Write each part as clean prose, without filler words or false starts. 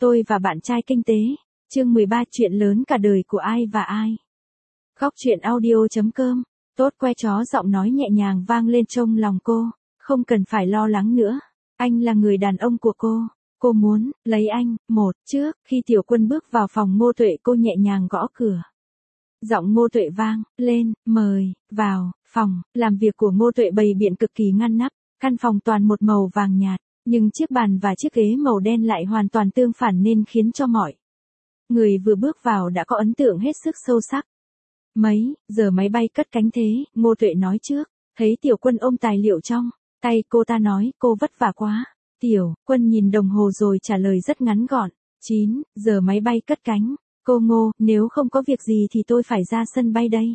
Tôi và bạn trai kinh tế. Chương 13 chuyện lớn cả đời của ai và ai. Góc chuyện audio.com. Tốt que chó giọng nói nhẹ nhàng vang lên trong lòng cô. Không cần phải lo lắng nữa. Anh là người đàn ông của cô. Cô muốn lấy anh. Trước khi Tiểu Quân bước vào phòng Ngô Tuệ, cô nhẹ nhàng gõ cửa. Giọng Ngô Tuệ vang lên, mời vào. Phòng làm việc của Ngô Tuệ bày biện cực kỳ ngăn nắp. Căn phòng toàn một màu vàng nhạt, nhưng chiếc bàn và chiếc ghế màu đen lại hoàn toàn tương phản nên khiến cho mọi người vừa bước vào đã có ấn tượng hết sức sâu sắc. Mấy giờ máy bay cất cánh thế? Ngô Tuệ nói trước. Thấy Tiểu Quân ôm tài liệu trong tay, cô ta nói, cô vất vả quá. Tiểu Quân nhìn đồng hồ rồi trả lời rất ngắn gọn. 9 giờ máy bay cất cánh. Cô Ngô, nếu không có việc gì thì tôi phải ra sân bay đây.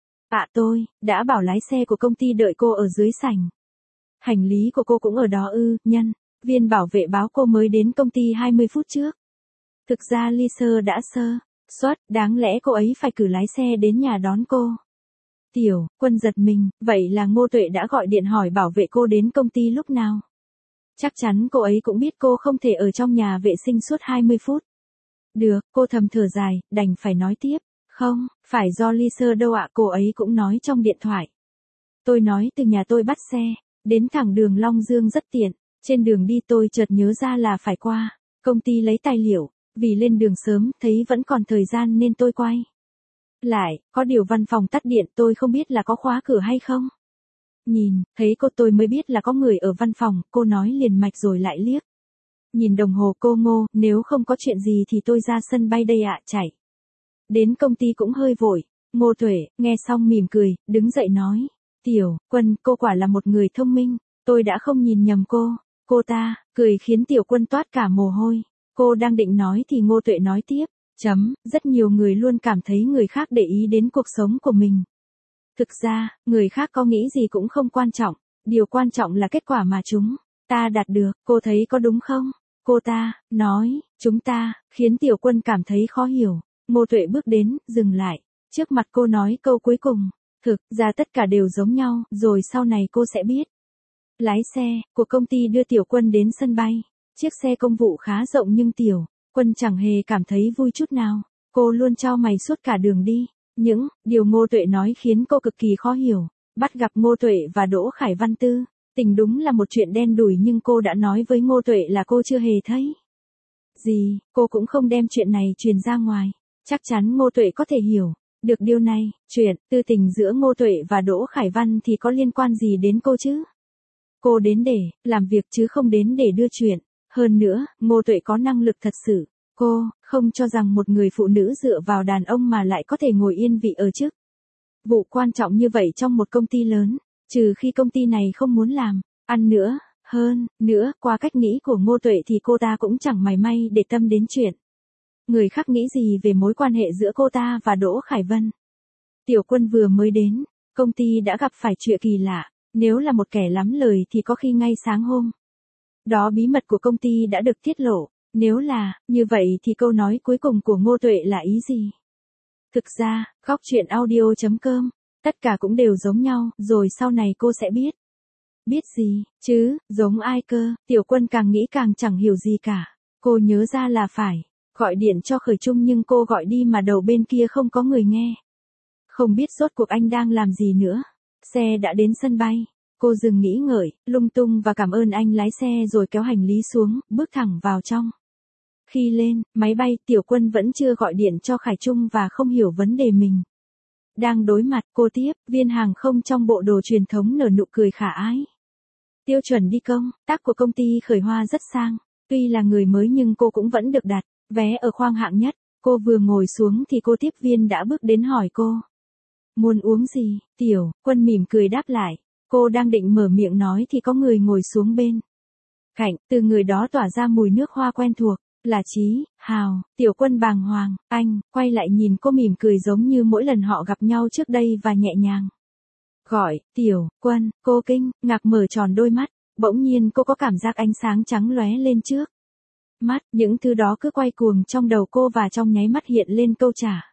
Tôi đã bảo lái xe của công ty đợi cô ở dưới sảnh. Hành lý của cô cũng ở đó ư? Nhân viên bảo vệ báo cô mới đến công ty 20 phút trước. Thực ra Lisa đã sơ suất, đáng lẽ cô ấy phải cử lái xe đến nhà đón cô. Tiểu Quân giật mình, vậy là Ngô Tuệ đã gọi điện hỏi bảo vệ cô đến công ty lúc nào? Chắc chắn cô ấy cũng biết cô không thể ở trong nhà vệ sinh suốt 20 phút. Được, cô thầm thở dài, đành phải nói tiếp. Không, phải do Lisa đâu ạ, cô ấy cũng nói trong điện thoại. Tôi nói từ nhà tôi bắt xe đến thẳng đường Long Dương rất tiện. Trên đường đi tôi chợt nhớ ra là phải qua công ty lấy tài liệu. Vì lên đường sớm, thấy vẫn còn thời gian nên tôi quay lại. Có điều văn phòng tắt điện, tôi không biết là có khóa cửa hay không. Nhìn thấy cô tôi mới biết là có người ở văn phòng. Cô nói liền mạch rồi lại liếc nhìn đồng hồ. Cô Ngô, nếu không có chuyện gì thì tôi ra sân bay đây ạ. Chạy đến công ty cũng hơi vội. Ngô Tuệ nghe xong mỉm cười, đứng dậy nói. Tiểu Quân, cô quả là một người thông minh. Tôi đã không nhìn nhầm cô. Cô ta cười khiến Tiểu Quân toát cả mồ hôi. Cô đang định nói thì Ngô Tuệ nói tiếp. Rất nhiều người luôn cảm thấy người khác để ý đến cuộc sống của mình. Thực ra, người khác có nghĩ gì cũng không quan trọng. Điều quan trọng là kết quả mà chúng ta đạt được. Cô thấy có đúng không? Cô ta nói, chúng ta, khiến Tiểu Quân cảm thấy khó hiểu. Ngô Tuệ bước đến, dừng lại. Trước mặt cô nói câu cuối cùng. Thực ra tất cả đều giống nhau, rồi sau này cô sẽ biết. Lái xe của công ty đưa Tiểu Quân đến sân bay. Chiếc xe công vụ khá rộng nhưng Tiểu Quân chẳng hề cảm thấy vui chút nào. Cô luôn chau mày suốt cả đường đi. Những điều Ngô Tuệ nói khiến cô cực kỳ khó hiểu. Bắt gặp Ngô Tuệ và Đỗ Khải Văn tư tình đúng là một chuyện đen đủi, nhưng cô đã nói với Ngô Tuệ là cô chưa hề thấy gì. Cô cũng không đem chuyện này truyền ra ngoài. Chắc chắn Ngô Tuệ có thể hiểu được điều này. Chuyện tư tình giữa Ngô Tuệ và Đỗ Khải Văn thì có liên quan gì đến cô chứ? Cô đến để làm việc chứ không đến để đưa chuyện. Hơn nữa, Ngô Tuệ có năng lực thật sự. Cô không cho rằng một người phụ nữ dựa vào đàn ông mà lại có thể ngồi yên vị ở chức vụ quan trọng như vậy trong một công ty lớn, trừ khi công ty này không muốn làm ăn nữa. Hơn nữa, qua cách nghĩ của Ngô Tuệ thì cô ta cũng chẳng mảy may để tâm đến chuyện người khác nghĩ gì về mối quan hệ giữa cô ta và Đỗ Khải Vân. Tiểu Quân vừa mới đến công ty đã gặp phải chuyện kỳ lạ. Nếu là một kẻ lắm lời thì có khi ngay sáng hôm đó bí mật của công ty đã được tiết lộ. Nếu là như vậy thì câu nói cuối cùng của Ngô Tuệ là ý gì? Thực ra, góc chuyện audio.com, tất cả cũng đều giống nhau, rồi sau này cô sẽ biết. Biết gì, chứ, giống ai cơ? Tiểu Quân càng nghĩ càng chẳng hiểu gì cả. Cô nhớ ra là phải gọi điện cho Khởi Trung nhưng cô gọi đi mà đầu bên kia không có người nghe. Không biết rốt cuộc anh đang làm gì nữa. Xe đã đến sân bay. Cô dừng nghĩ ngợi, lung tung và cảm ơn anh lái xe rồi kéo hành lý xuống, bước thẳng vào trong. Khi lên máy bay, Tiểu Quân vẫn chưa gọi điện cho Khải Trung và không hiểu vấn đề mình đang đối mặt. Cô tiếp viên hàng không trong bộ đồ truyền thống nở nụ cười khả ái. Tiêu chuẩn đi công tác của công ty Khởi Hoa rất sang. Tuy là người mới nhưng cô cũng vẫn được đặt vé ở khoang hạng nhất. Cô vừa ngồi xuống thì cô tiếp viên đã bước đến hỏi cô. Muốn uống gì? Tiểu Quân mỉm cười đáp lại. Cô đang định mở miệng nói thì có người ngồi xuống bên cạnh. Từ người đó tỏa ra mùi nước hoa quen thuộc. Là Chí Hào. Tiểu Quân bàng hoàng. Anh quay lại nhìn cô mỉm cười giống như mỗi lần họ gặp nhau trước đây và nhẹ nhàng gọi Tiểu Quân. Cô kinh ngạc mở tròn đôi mắt. Bỗng nhiên cô có cảm giác ánh sáng trắng lóe lên trước mắt. Những thứ đó cứ quay cuồng trong đầu cô và trong nháy mắt hiện lên câu trả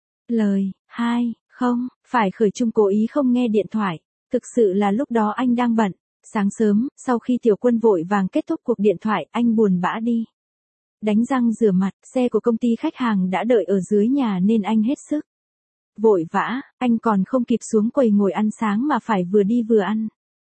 lời. Không phải Khởi Trung cố ý không nghe điện thoại. Thực sự là lúc đó anh đang bận. Sáng sớm, sau khi Tiểu Quân vội vàng kết thúc cuộc điện thoại, anh buồn bã đi đánh răng rửa mặt, xe của công ty khách hàng đã đợi ở dưới nhà nên anh hết sức vội vã, anh còn không kịp xuống quầy ngồi ăn sáng mà phải vừa đi vừa ăn.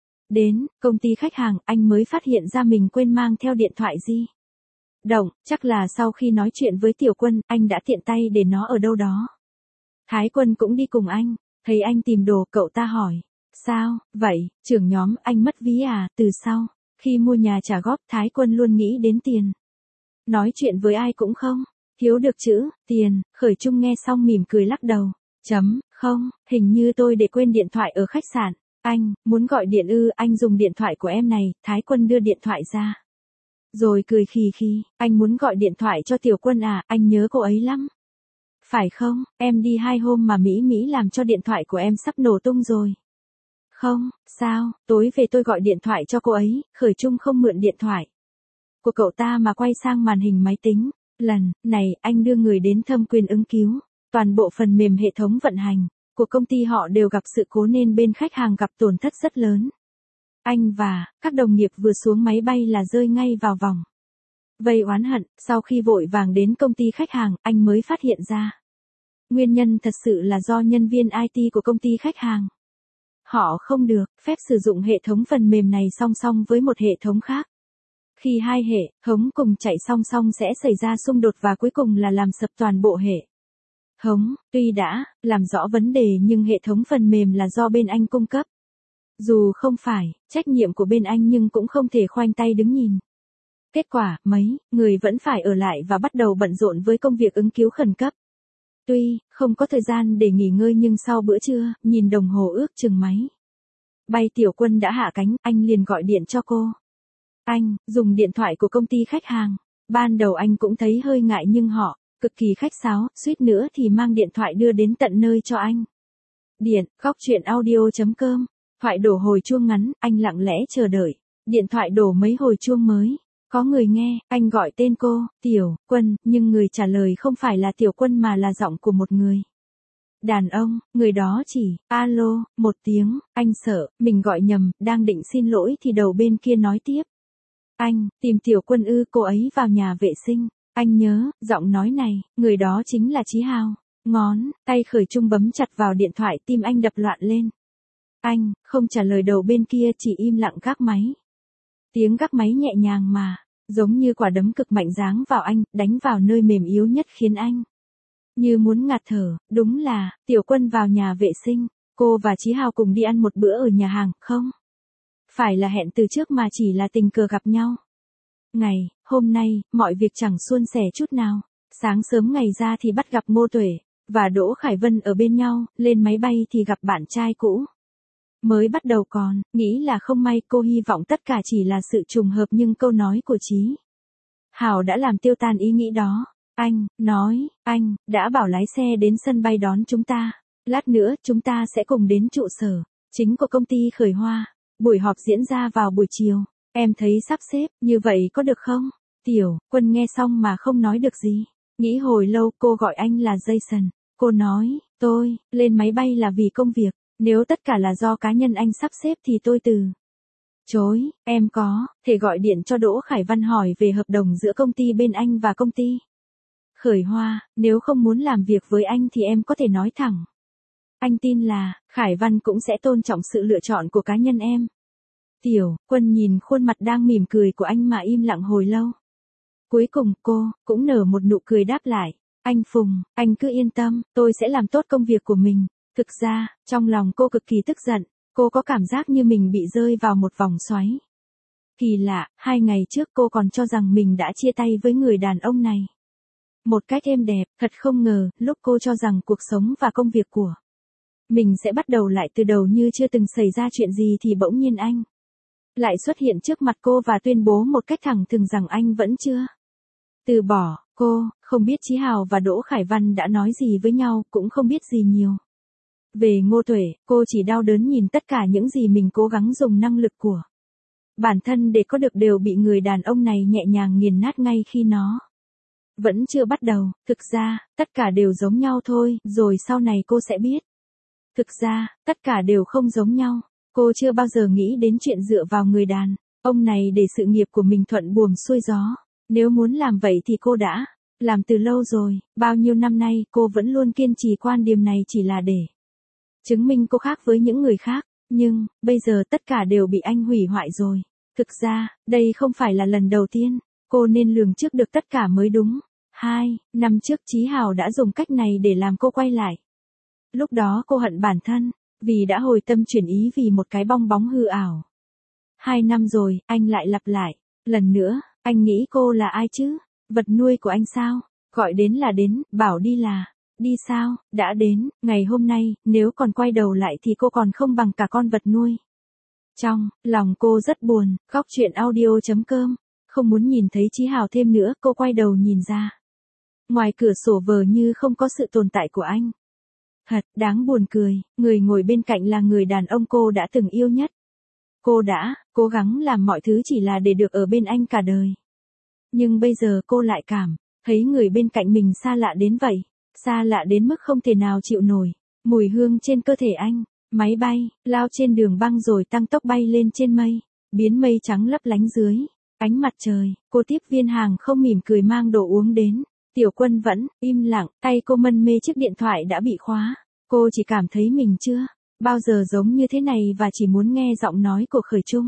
Đến công ty khách hàng, anh mới phát hiện ra mình quên mang theo điện thoại di động, chắc là sau khi nói chuyện với Tiểu Quân, anh đã tiện tay để nó ở đâu đó. Thái Quân cũng đi cùng anh, thấy anh tìm đồ, cậu ta hỏi, sao, vậy, trưởng nhóm, anh mất ví à, từ sau, khi mua nhà trả góp, Thái Quân luôn nghĩ đến tiền. Nói chuyện với ai cũng không, thiếu được chữ, tiền, Khởi Trung nghe xong mỉm cười lắc đầu, không, hình như tôi để quên điện thoại ở khách sạn, anh, muốn gọi điện ư, anh dùng điện thoại của em này, Thái Quân đưa điện thoại ra. Rồi cười khì khì, anh muốn gọi điện thoại cho Tiểu Quân à, anh nhớ cô ấy lắm. Phải không, em đi 2 hôm mà Mỹ Mỹ làm cho điện thoại của em sắp nổ tung rồi. Không, sao, tối về tôi gọi điện thoại cho cô ấy, Khởi Trung không mượn điện thoại của cậu ta mà quay sang màn hình máy tính. Lần này, anh đưa người đến Thâm Quyến ứng cứu. Toàn bộ phần mềm hệ thống vận hành của công ty họ đều gặp sự cố nên bên khách hàng gặp tổn thất rất lớn. Anh và các đồng nghiệp vừa xuống máy bay là rơi ngay vào vòng vây oán hận. Sau khi vội vàng đến công ty khách hàng, anh mới phát hiện ra nguyên nhân thật sự là do nhân viên IT của công ty khách hàng. Họ không được phép sử dụng hệ thống phần mềm này song song với một hệ thống khác. Khi hai hệ thống cùng chạy song song sẽ xảy ra xung đột và cuối cùng là làm sập toàn bộ hệ thống. Tuy đã làm rõ vấn đề nhưng hệ thống phần mềm là do bên anh cung cấp. Dù không phải trách nhiệm của bên anh nhưng cũng không thể khoanh tay đứng nhìn. Kết quả, mấy người vẫn phải ở lại và bắt đầu bận rộn với công việc ứng cứu khẩn cấp. Tuy không có thời gian để nghỉ ngơi nhưng sau bữa trưa, nhìn đồng hồ ước chừng máy bay Tiểu Quân đã hạ cánh, anh liền gọi điện cho cô. Anh dùng điện thoại của công ty khách hàng. Ban đầu anh cũng thấy hơi ngại nhưng họ cực kỳ khách sáo, suýt nữa thì mang điện thoại đưa đến tận nơi cho anh. Góc truyện audio.com. Thoại đổ hồi chuông ngắn, anh lặng lẽ chờ đợi. Điện thoại đổ mấy hồi chuông mới có người nghe, anh gọi tên cô, Tiểu Quân, nhưng người trả lời không phải là Tiểu Quân mà là giọng của một người đàn ông. Người đó chỉ alo một tiếng, anh sợ mình gọi nhầm, đang định xin lỗi thì đầu bên kia nói tiếp. Anh tìm Tiểu Quân ư, cô ấy vào nhà vệ sinh. Anh nhớ giọng nói này, người đó chính là Chí Hào. Ngón tay Khởi Trung bấm chặt vào điện thoại, tim anh đập loạn lên. Anh không trả lời, đầu bên kia chỉ im lặng gác máy. Tiếng gác máy nhẹ nhàng mà giống như quả đấm cực mạnh giáng vào anh, đánh vào nơi mềm yếu nhất khiến anh như muốn ngạt thở. Đúng là Tiểu Quân vào nhà vệ sinh. Cô và Chí Hào cùng đi ăn một bữa ở nhà hàng, không phải là hẹn từ trước mà chỉ là tình cờ gặp nhau. Ngày hôm nay, mọi việc chẳng suôn sẻ chút nào. Sáng sớm ngày ra thì bắt gặp Ngô Tuệ và Đỗ Khải Vân ở bên nhau, lên máy bay thì gặp bạn trai cũ. Mới bắt đầu còn nghĩ là không may, cô hy vọng tất cả chỉ là sự trùng hợp nhưng câu nói của Chí Hào đã làm tiêu tan ý nghĩ đó. Anh nói, anh đã bảo lái xe đến sân bay đón chúng ta. Lát nữa chúng ta sẽ cùng đến trụ sở chính của công ty Khởi Hoa. Buổi họp diễn ra vào buổi chiều. Em thấy sắp xếp như vậy có được không? Tiểu Quân nghe xong mà không nói được gì. Nghĩ hồi lâu, cô gọi anh là Jason. Cô nói, tôi lên máy bay là vì công việc. Nếu tất cả là do cá nhân anh sắp xếp thì tôi từ chối. Em có thể gọi điện cho Đỗ Khải Văn hỏi về hợp đồng giữa công ty bên anh và công ty Khởi Hoa. Nếu không muốn làm việc với anh thì em có thể nói thẳng. Anh tin là Khải Văn cũng sẽ tôn trọng sự lựa chọn của cá nhân em. Tiểu Quân nhìn khuôn mặt đang mỉm cười của anh mà im lặng hồi lâu. Cuối cùng cô cũng nở một nụ cười đáp lại. Anh Phùng, anh cứ yên tâm, tôi sẽ làm tốt công việc của mình. Thực ra, trong lòng cô cực kỳ tức giận. Cô có cảm giác như mình bị rơi vào một vòng xoáy. Kỳ lạ, 2 ngày trước cô còn cho rằng mình đã chia tay với người đàn ông này một cách êm đẹp. Thật không ngờ, lúc cô cho rằng cuộc sống và công việc của mình sẽ bắt đầu lại từ đầu như chưa từng xảy ra chuyện gì thì bỗng nhiên anh lại xuất hiện trước mặt cô và tuyên bố một cách thẳng thừng rằng anh vẫn chưa từ bỏ cô. Không biết Chí Hào và Đỗ Khải Văn đã nói gì với nhau, cũng không biết gì nhiều về Ngô Tuệ. Cô chỉ đau đớn nhìn tất cả những gì mình cố gắng dùng năng lực của bản thân để có được đều bị người đàn ông này nhẹ nhàng nghiền nát ngay khi nó vẫn chưa bắt đầu. Thực ra, tất cả đều giống nhau thôi, rồi sau này cô sẽ biết. Thực ra, tất cả đều không giống nhau. Cô chưa bao giờ nghĩ đến chuyện dựa vào người đàn ông này để sự nghiệp của mình thuận buồm xuôi gió. Nếu muốn làm vậy thì cô đã làm từ lâu rồi, bao nhiêu năm nay cô vẫn luôn kiên trì quan điểm này chỉ là để chứng minh cô khác với những người khác, nhưng bây giờ tất cả đều bị anh hủy hoại rồi. Thực ra, đây không phải là lần đầu tiên, cô nên lường trước được tất cả mới đúng. 2 năm trước Chí Hào đã dùng cách này để làm cô quay lại. Lúc đó cô hận bản thân, vì đã hồi tâm chuyển ý vì một cái bong bóng hư ảo. 2 năm rồi, anh lại lặp lại. Lần nữa, anh nghĩ cô là ai chứ? Vật nuôi của anh sao? Gọi đến là đến, bảo đi là đi sao? Đã đến, ngày hôm nay, nếu còn quay đầu lại thì cô còn không bằng cả con vật nuôi. Trong lòng cô rất buồn, Góc Chuyện Audio.com. Không muốn nhìn thấy Chí Hào thêm nữa, cô quay đầu nhìn ra. Ngoài cửa sổ vờ như không có sự tồn tại của anh. Thật đáng buồn cười, người ngồi bên cạnh là người đàn ông cô đã từng yêu nhất. Cô đã cố gắng làm mọi thứ chỉ là để được ở bên anh cả đời. Nhưng bây giờ cô lại cảm thấy người bên cạnh mình xa lạ đến vậy. Xa lạ đến mức không thể nào chịu nổi. Mùi hương trên cơ thể anh. Máy bay, lao trên đường băng rồi tăng tốc bay lên trên mây. Biến mây trắng lấp lánh dưới ánh mặt trời. Cô tiếp viên hàng không mỉm cười mang đồ uống đến. Tiểu Quân vẫn im lặng, tay cô mân mê chiếc điện thoại đã bị khóa. Cô chỉ cảm thấy mình chưa bao giờ giống như thế này và chỉ muốn nghe giọng nói của Khởi Trung.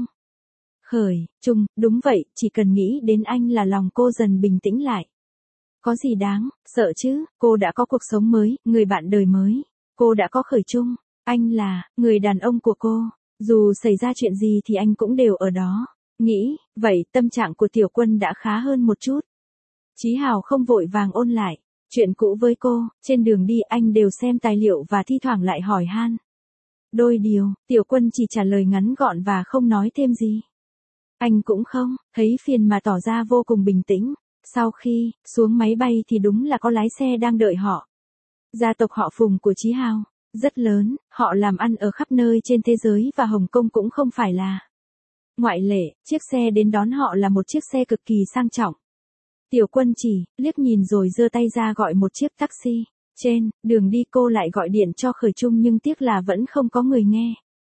Khởi Trung, đúng vậy, chỉ cần nghĩ đến anh là lòng cô dần bình tĩnh lại. Có gì đáng sợ chứ, cô đã có cuộc sống mới, người bạn đời mới. Cô đã có Khởi Trung, anh là người đàn ông của cô. Dù xảy ra chuyện gì thì anh cũng đều ở đó. Nghĩ vậy, tâm trạng của Tiểu Quân đã khá hơn một chút. Chí Hào không vội vàng ôn lại chuyện cũ với cô, trên đường đi anh đều xem tài liệu và thi thoảng lại hỏi han. Đôi điều, Tiểu Quân chỉ trả lời ngắn gọn và không nói thêm gì. Anh cũng không thấy phiền mà tỏ ra vô cùng bình tĩnh. Sau khi xuống máy bay thì đúng là có lái xe đang đợi họ. Gia tộc họ Phùng của Chí Hào rất lớn, họ làm ăn ở khắp nơi trên thế giới và Hồng Kông cũng không phải là ngoại lệ. Chiếc xe đến đón họ là một chiếc xe cực kỳ sang trọng. Tiểu Quân chỉ liếc nhìn rồi giơ tay ra gọi một chiếc taxi. Trên đường đi cô lại gọi điện cho Khởi Trung nhưng tiếc là vẫn không có người nghe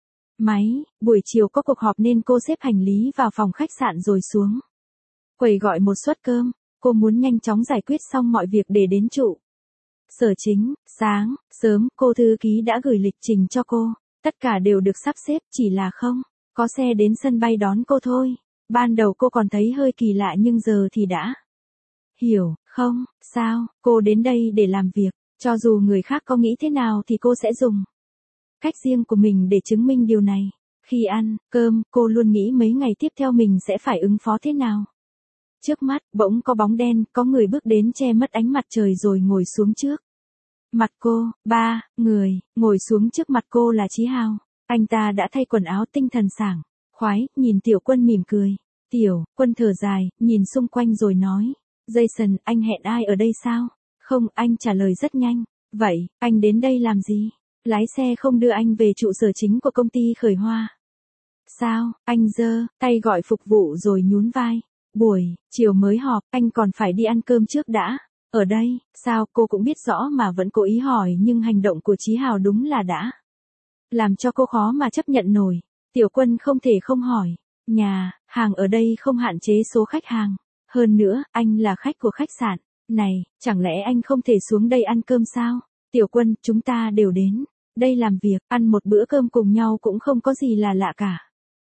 máy. Buổi chiều có cuộc họp nên cô xếp hành lý vào phòng khách sạn rồi xuống quầy gọi một suất cơm. Cô muốn nhanh chóng giải quyết xong mọi việc để đến trụ sở chính. Sáng sớm cô thư ký đã gửi lịch trình cho cô. Tất cả đều được sắp xếp, chỉ là không có xe đến sân bay đón cô thôi. Ban đầu cô còn thấy hơi kỳ lạ nhưng giờ thì đã hiểu. Không sao, cô đến đây để làm việc. Cho dù người khác có nghĩ thế nào thì cô sẽ dùng cách riêng của mình để chứng minh điều này. Khi ăn cơm, cô luôn nghĩ mấy ngày tiếp theo mình sẽ phải ứng phó thế nào. Trước mắt, bỗng có bóng đen, có người bước đến che mất ánh mặt trời rồi ngồi xuống trước mặt cô. 3 người ngồi xuống trước mặt cô là Chí Hào. Anh ta đã thay quần áo, tinh thần sảng khoái, nhìn Tiểu Quân mỉm cười. Tiểu Quân thở dài, nhìn xung quanh rồi nói. Jason, anh hẹn ai ở đây sao? Không, anh trả lời rất nhanh. Vậy, anh đến đây làm gì? Lái xe không đưa anh về trụ sở chính của công ty Khởi Hoa sao? Anh giơ tay gọi phục vụ rồi nhún vai. Buổi chiều mới họp, anh còn phải đi ăn cơm trước đã. Ở đây, sao? Cô cũng biết rõ mà vẫn cố ý hỏi nhưng hành động của Chí Hào đúng là đã làm cho cô khó mà chấp nhận nổi. Tiểu Quân không thể không hỏi. Nhà hàng ở đây không hạn chế số khách hàng. Hơn nữa, anh là khách của khách sạn này, chẳng lẽ anh không thể xuống đây ăn cơm sao? Tiểu Quân, chúng ta đều đến đây làm việc, ăn một bữa cơm cùng nhau cũng không có gì là lạ cả.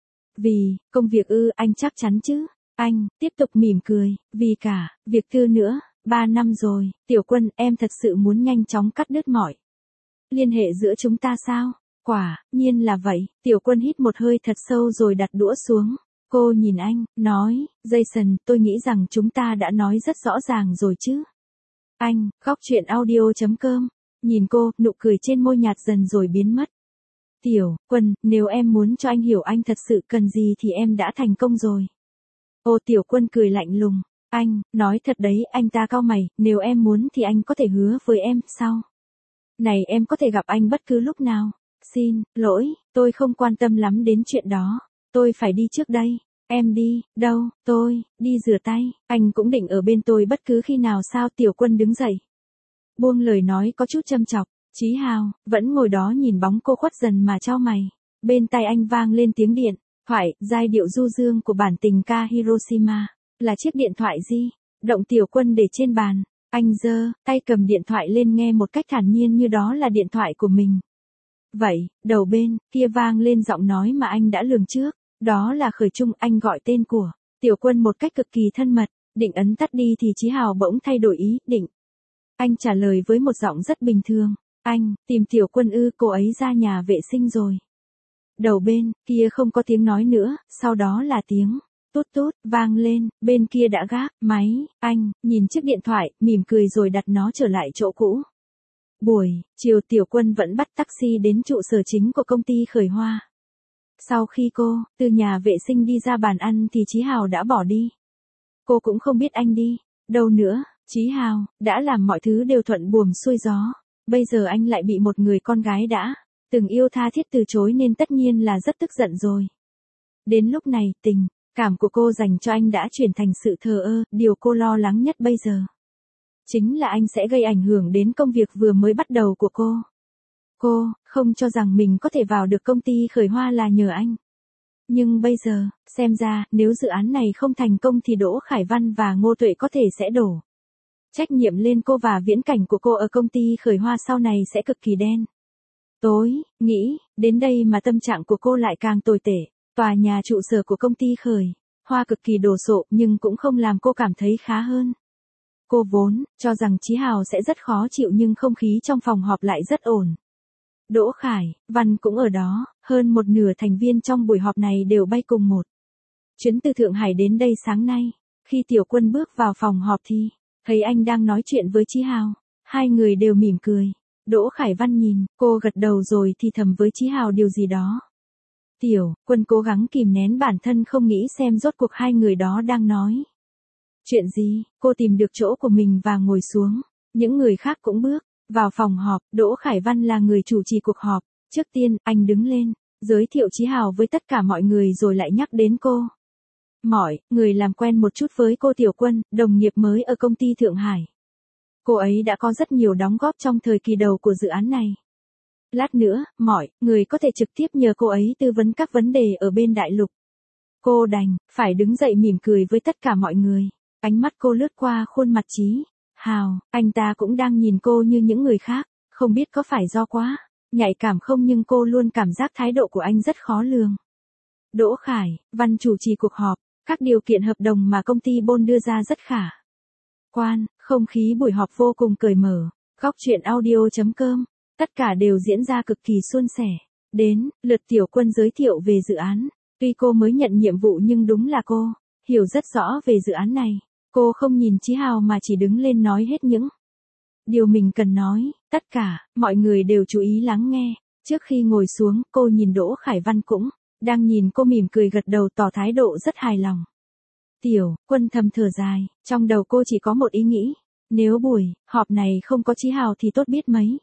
Vì công việc ư? Anh chắc chắn chứ? Anh tiếp tục mỉm cười. Vì cả việc tư nữa. 3 năm rồi. Tiểu Quân, em thật sự muốn nhanh chóng cắt đứt mọi liên hệ giữa chúng ta sao? Quả nhiên là vậy. Tiểu Quân hít một hơi thật sâu rồi đặt đũa xuống. Cô nhìn anh, nói, Jason, tôi nghĩ rằng chúng ta đã nói rất rõ ràng rồi chứ. Anh, Góc Chuyện Audio.com. Nhìn cô, nụ cười trên môi nhạt dần rồi biến mất. Tiểu Quân, nếu em muốn cho anh hiểu anh thật sự cần gì thì em đã thành công rồi. Ô, Tiểu Quân cười lạnh lùng. Anh, nói thật đấy, anh ta cau mày, nếu em muốn thì anh có thể hứa với em, sau này em có thể gặp anh bất cứ lúc nào. Xin lỗi, tôi không quan tâm lắm đến chuyện đó. Tôi phải đi trước đây. Em đi đâu? Tôi đi rửa tay. Anh cũng định ở bên tôi bất cứ khi nào sao? Tiểu Quân đứng dậy, buông lời nói có chút châm chọc. Chí Hào vẫn ngồi đó nhìn bóng cô khuất dần mà chau mày. Bên tai anh vang lên tiếng điện thoại, giai điệu du dương của bản tình ca Hiroshima. Là chiếc điện thoại di động Tiểu Quân để trên bàn. Anh giơ tay cầm điện thoại lên nghe một cách thản nhiên như đó là điện thoại của mình. Vậy, đầu bên kia vang lên giọng nói mà anh đã lường trước. Đó là Khởi Trung, anh gọi tên của Tiểu Quân một cách cực kỳ thân mật. Định ấn tắt đi thì Chí Hào bỗng thay đổi ý định. Anh trả lời với một giọng rất bình thường. Anh, tìm Tiểu Quân ư? Cô ấy ra nhà vệ sinh rồi. Đầu bên kia không có tiếng nói nữa, sau đó là tiếng tút tút vang lên, bên kia đã gác máy. Anh nhìn chiếc điện thoại, mỉm cười rồi đặt nó trở lại chỗ cũ. Buổi chiều Tiểu Quân vẫn bắt taxi đến trụ sở chính của công ty Khởi Hoa. Sau khi cô từ nhà vệ sinh đi ra bàn ăn thì Chí Hào đã bỏ đi. Cô cũng không biết anh đi đâu nữa. Chí Hào đã làm mọi thứ đều thuận buồm xuôi gió. Bây giờ anh lại bị một người con gái đã từng yêu tha thiết từ chối nên tất nhiên là rất tức giận rồi. Đến lúc này, tình cảm của cô dành cho anh đã chuyển thành sự thờ ơ. Điều cô lo lắng nhất bây giờ chính là anh sẽ gây ảnh hưởng đến công việc vừa mới bắt đầu của cô. Cô không cho rằng mình có thể vào được công ty Khởi Hoa là nhờ anh. Nhưng bây giờ, xem ra, nếu dự án này không thành công thì Đỗ Khải Văn và Ngô Tuệ có thể sẽ đổ trách nhiệm lên cô và viễn cảnh của cô ở công ty Khởi Hoa sau này sẽ cực kỳ đen tối. Nghĩ đến đây mà tâm trạng của cô lại càng tồi tệ. Tòa nhà trụ sở của công ty Khởi Hoa cực kỳ đồ sộ nhưng cũng không làm cô cảm thấy khá hơn. Cô vốn cho rằng Chí Hào sẽ rất khó chịu nhưng không khí trong phòng họp lại rất ổn. Đỗ Khải Văn cũng ở đó, hơn một nửa thành viên trong buổi họp này đều bay cùng một chuyến từ Thượng Hải đến đây sáng nay. Khi Tiểu Quân bước vào phòng họp thì thấy anh đang nói chuyện với Chí Hào. Hai người đều mỉm cười. Đỗ Khải Văn nhìn cô gật đầu rồi thì thầm với Chí Hào điều gì đó. Tiểu Quân cố gắng kìm nén bản thân không nghĩ xem rốt cuộc hai người đó đang nói chuyện gì. Cô tìm được chỗ của mình và ngồi xuống. Những người khác cũng bước vào phòng họp. Đỗ Khải Văn là người chủ trì cuộc họp. Trước tiên, anh đứng lên, giới thiệu Chí Hào với tất cả mọi người rồi lại nhắc đến cô. Mọi người làm quen một chút với cô Tiểu Quân, đồng nghiệp mới ở công ty Thượng Hải. Cô ấy đã có rất nhiều đóng góp trong thời kỳ đầu của dự án này. Lát nữa, mọi người có thể trực tiếp nhờ cô ấy tư vấn các vấn đề ở bên đại lục. Cô đành phải đứng dậy mỉm cười với tất cả mọi người. Ánh mắt cô lướt qua khuôn mặt Chí Hào, anh ta cũng đang nhìn cô như những người khác, không biết có phải do quá nhạy cảm không nhưng cô luôn cảm giác thái độ của anh rất khó lường. Đỗ Khải Văn chủ trì cuộc họp, các điều kiện hợp đồng mà công ty Bôn đưa ra rất khả quan, không khí buổi họp vô cùng cởi mở. Góc truyện audio.com, tất cả đều diễn ra cực kỳ suôn sẻ. Đến lượt Tiểu Quân giới thiệu về dự án. Tuy cô mới nhận nhiệm vụ nhưng đúng là cô hiểu rất rõ về dự án này. Cô không nhìn Chí Hào mà chỉ đứng lên nói hết những điều mình cần nói. Tất cả mọi người đều chú ý lắng nghe. Trước khi ngồi xuống, cô nhìn Đỗ Khải Văn cũng đang nhìn cô mỉm cười gật đầu tỏ thái độ rất hài lòng. Tiểu Quân thầm thở dài, trong đầu cô chỉ có một ý nghĩ. Nếu buổi họp này không có Chí Hào thì tốt biết mấy.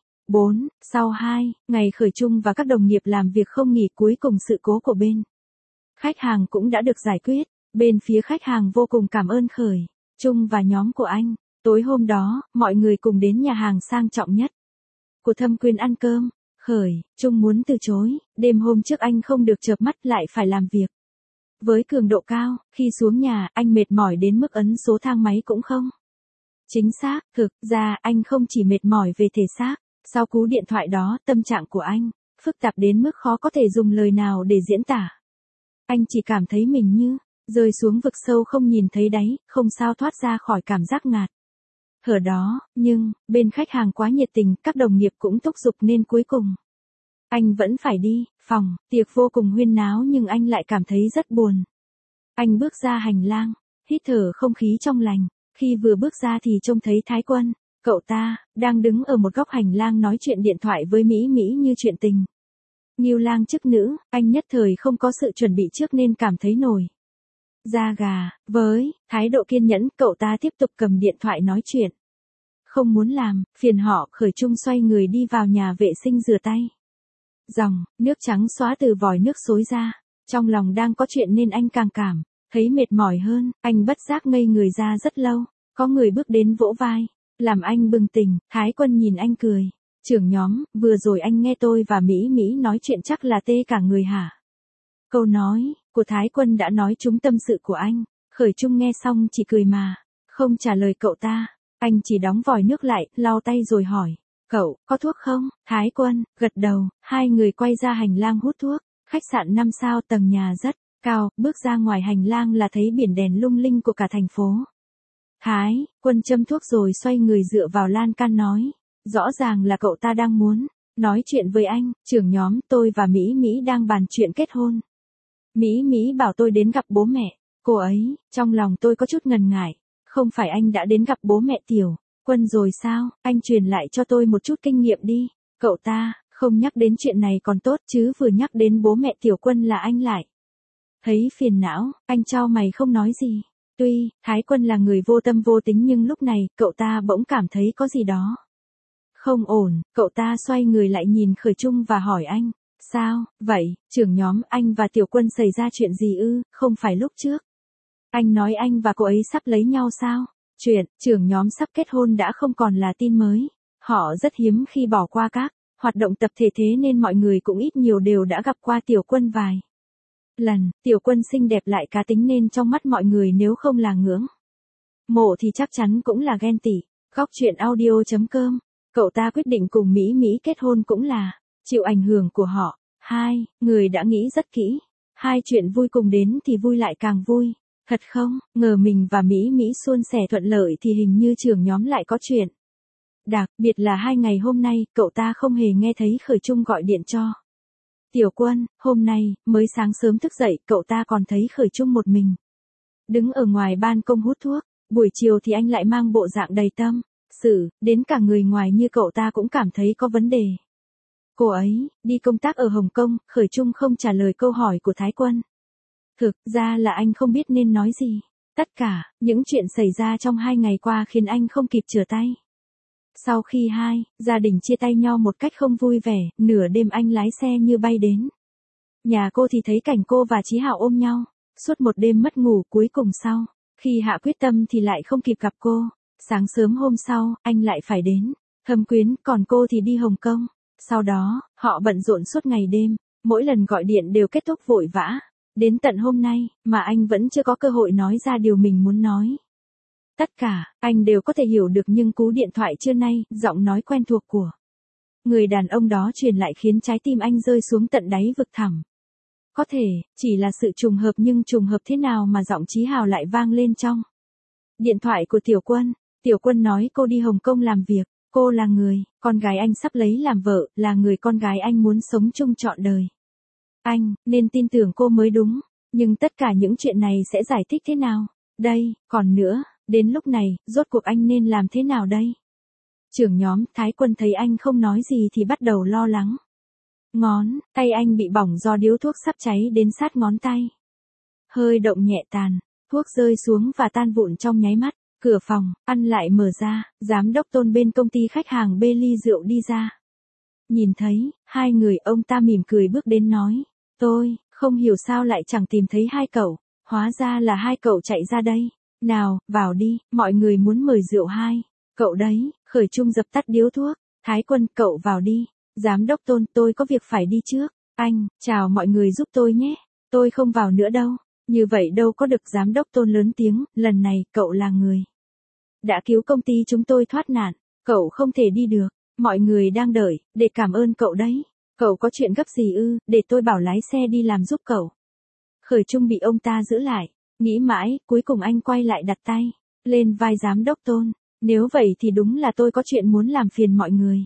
Sau 2 ngày Khởi Trung và các đồng nghiệp làm việc không nghỉ, cuối cùng sự cố của bên khách hàng cũng đã được giải quyết. Bên phía khách hàng vô cùng cảm ơn Khởi Trung và nhóm của anh. Tối hôm đó, mọi người cùng đến nhà hàng sang trọng nhất của Thâm Quyến ăn cơm. Khởi Trung muốn từ chối. Đêm hôm trước anh không được chợp mắt lại phải làm việc với cường độ cao. Khi xuống nhà, anh mệt mỏi đến mức ấn số thang máy cũng không chính xác. Thực ra, anh không chỉ mệt mỏi về thể xác. Sau cú điện thoại đó, tâm trạng của anh phức tạp đến mức khó có thể dùng lời nào để diễn tả. Anh chỉ cảm thấy mình như rơi xuống vực sâu không nhìn thấy đáy, không sao thoát ra khỏi cảm giác ngạt hở đó. Nhưng bên khách hàng quá nhiệt tình, các đồng nghiệp cũng thúc giục nên cuối cùng anh vẫn phải đi. Phòng tiệc vô cùng huyên náo nhưng anh lại cảm thấy rất buồn. Anh bước ra hành lang, hít thở không khí trong lành. Khi vừa bước ra thì trông thấy Thái Quân. Cậu ta đang đứng ở một góc hành lang nói chuyện điện thoại với Mỹ Mỹ như chuyện tình Ngưu Lang chức nữ. Anh nhất thời không có sự chuẩn bị trước nên cảm thấy nổi da gà. Với thái độ kiên nhẫn, cậu ta tiếp tục cầm điện thoại nói chuyện. Không muốn làm phiền họ. Khởi Trung xoay người đi vào nhà vệ sinh rửa tay. Dòng nước trắng xóa từ vòi nước xối ra. Trong lòng đang có chuyện nên anh càng cảm thấy mệt mỏi hơn. Anh bất giác ngây người ra rất lâu. Có người bước đến vỗ vai, làm anh bừng tỉnh. Thái Quân nhìn anh cười. Trưởng nhóm, vừa rồi anh nghe tôi và Mỹ Mỹ nói chuyện chắc là tê cả người hả? Câu nói của Thái Quân đã nói trúng tâm sự của anh. Khởi Trung nghe xong chỉ cười mà, không trả lời cậu ta. Anh chỉ đóng vòi nước lại, lau tay rồi hỏi, cậu, có thuốc không? Thái Quân, gật đầu, hai người quay ra hành lang hút thuốc. Khách sạn 5 sao tầng nhà rất cao, bước ra ngoài hành lang là thấy biển đèn lung linh của cả thành phố. Thái Quân châm thuốc rồi xoay người dựa vào lan can nói, rõ ràng là cậu ta đang muốn nói chuyện với anh, trưởng nhóm tôi và Mỹ Mỹ đang bàn chuyện kết hôn. Mỹ Mỹ bảo tôi đến gặp bố mẹ, cô ấy, trong lòng tôi có chút ngần ngại, không phải anh đã đến gặp bố mẹ Tiểu Quân rồi sao, anh truyền lại cho tôi một chút kinh nghiệm đi, cậu ta, không nhắc đến chuyện này còn tốt chứ vừa nhắc đến bố mẹ Tiểu Quân là anh lại thấy phiền não, anh chau mày không nói gì. Tuy, Thái Quân là người vô tâm vô tính nhưng lúc này, cậu ta bỗng cảm thấy có gì đó không ổn, cậu ta xoay người lại nhìn Khởi Trung và hỏi anh, sao, vậy, trưởng nhóm anh và Tiểu Quân xảy ra chuyện gì ư, không phải lúc trước. Anh nói anh và cô ấy sắp lấy nhau sao? Chuyện, trưởng nhóm sắp kết hôn đã không còn là tin mới. Họ rất hiếm khi bỏ qua các hoạt động tập thể thế nên mọi người cũng ít nhiều đều đã gặp qua Tiểu Quân vài lần. Tiểu Quân xinh đẹp lại cá tính nên trong mắt mọi người nếu không là ngưỡng mộ thì chắc chắn cũng là ghen tị. Góc truyện audio.com. Cậu ta quyết định cùng Mỹ Mỹ kết hôn cũng là chịu ảnh hưởng của họ. Hai người đã nghĩ rất kỹ. Hai chuyện vui cùng đến thì vui lại càng vui. Thật không, ngờ mình và Mỹ Mỹ suôn sẻ thuận lợi thì hình như trưởng nhóm lại có chuyện. Đặc biệt là 2 ngày hôm nay, cậu ta không hề nghe thấy Khởi Trung gọi điện cho Tiểu Quân. Hôm nay, mới sáng sớm thức dậy, cậu ta còn thấy Khởi Trung một mình đứng ở ngoài ban công hút thuốc. Buổi chiều thì anh lại mang bộ dạng đầy tâm sự, đến cả người ngoài như cậu ta cũng cảm thấy có vấn đề. Cô ấy, đi công tác ở Hồng Kông, Khởi Trung không trả lời câu hỏi của Thái Quân. Thực ra là anh không biết nên nói gì. Tất cả, những chuyện xảy ra trong 2 ngày qua khiến anh không kịp trở tay. Sau khi gia đình chia tay nhau một cách không vui vẻ, nửa đêm anh lái xe như bay đến nhà cô thì thấy cảnh cô và Chí Hạo ôm nhau. Suốt một đêm mất ngủ, cuối cùng sau khi hạ quyết tâm thì lại không kịp gặp cô. Sáng sớm hôm sau, anh lại phải đến Thâm Quyến, còn cô thì đi Hồng Kông. Sau đó, họ bận rộn suốt ngày đêm, mỗi lần gọi điện đều kết thúc vội vã. Đến tận hôm nay, mà anh vẫn chưa có cơ hội nói ra điều mình muốn nói. Tất cả, anh đều có thể hiểu được nhưng cú điện thoại trưa nay, giọng nói quen thuộc của người đàn ông đó truyền lại khiến trái tim anh rơi xuống tận đáy vực thẳm. Có thể, chỉ là sự trùng hợp nhưng trùng hợp thế nào mà giọng Chí Hào lại vang lên trong điện thoại của Tiểu Quân. Tiểu Quân nói cô đi Hồng Kông làm việc, cô là người con gái anh sắp lấy làm vợ, là người con gái anh muốn sống chung trọn đời. Anh nên tin tưởng cô mới đúng, nhưng tất cả những chuyện này sẽ giải thích thế nào? Đây, còn nữa, đến lúc này, rốt cuộc anh nên làm thế nào đây? Trưởng nhóm Thái Quân thấy anh không nói gì thì bắt đầu lo lắng. Ngón tay anh bị bỏng do điếu thuốc sắp cháy đến sát ngón tay. Hơi động nhẹ tàn, thuốc rơi xuống và tan vụn trong nháy mắt. Cửa phòng ăn lại mở ra, giám đốc Tôn bên công ty khách hàng bê ly rượu đi ra. Nhìn thấy hai người, ông ta mỉm cười bước đến nói, tôi không hiểu sao lại chẳng tìm thấy hai cậu, hóa ra là hai cậu chạy ra đây. Nào, vào đi, mọi người muốn mời rượu hai cậu đấy. Khởi Trung dập tắt điếu thuốc. Thái Quân, cậu vào đi. Giám đốc Tôn, tôi có việc phải đi trước. Anh, chào mọi người giúp tôi nhé. Tôi không vào nữa đâu. Như vậy đâu có được. Giám đốc Tôn lớn tiếng, lần này, cậu là người đã cứu công ty chúng tôi thoát nạn. Cậu không thể đi được. Mọi người đang đợi, để cảm ơn cậu đấy. Cậu có chuyện gấp gì ư, để tôi bảo lái xe đi làm giúp cậu. Khởi Trung bị ông ta giữ lại. Nghĩ mãi, cuối cùng anh quay lại đặt tay lên vai giám đốc Tôn. Nếu vậy thì đúng là tôi có chuyện muốn làm phiền mọi người.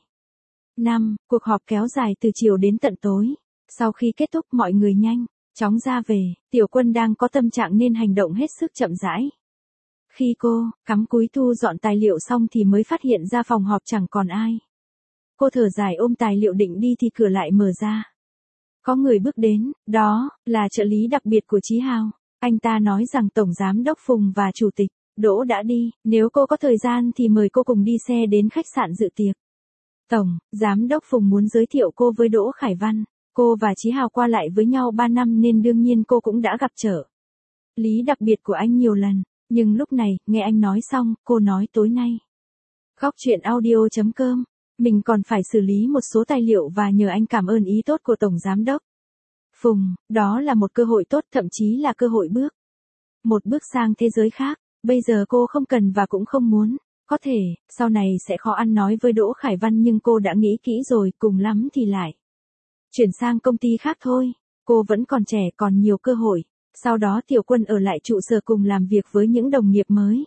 Cuộc họp kéo dài từ chiều đến tận tối. Sau khi kết thúc mọi người nhanh chóng ra về. Tiểu Quân đang có tâm trạng nên hành động hết sức chậm rãi. Khi cô cắm cúi thu dọn tài liệu xong thì mới phát hiện ra phòng họp chẳng còn ai. Cô thở dài ôm tài liệu định đi thì cửa lại mở ra. Có người bước đến, đó là trợ lý đặc biệt của Chí Hào. Anh ta nói rằng Tổng Giám đốc Phùng và Chủ tịch Đỗ đã đi, nếu cô có thời gian thì mời cô cùng đi xe đến khách sạn dự tiệc. Tổng Giám đốc Phùng muốn giới thiệu cô với Đỗ Khải Văn. Cô và Chí Hào qua lại với nhau 3 năm nên đương nhiên cô cũng đã gặp trợ lý đặc biệt của anh nhiều lần. Nhưng lúc này, nghe anh nói xong, cô nói tối nay. Góc truyện audio.com. Mình còn phải xử lý một số tài liệu và nhờ anh cảm ơn ý tốt của Tổng Giám đốc Phùng. Đó là một cơ hội tốt, thậm chí là cơ hội bước một bước sang thế giới khác, bây giờ cô không cần và cũng không muốn. Có thể, sau này sẽ khó ăn nói với Đỗ Khải Văn nhưng cô đã nghĩ kỹ rồi, cùng lắm thì lại chuyển sang công ty khác thôi. Cô vẫn còn trẻ, còn nhiều cơ hội. Sau đó Tiểu Quân ở lại trụ sở cùng làm việc với những đồng nghiệp mới.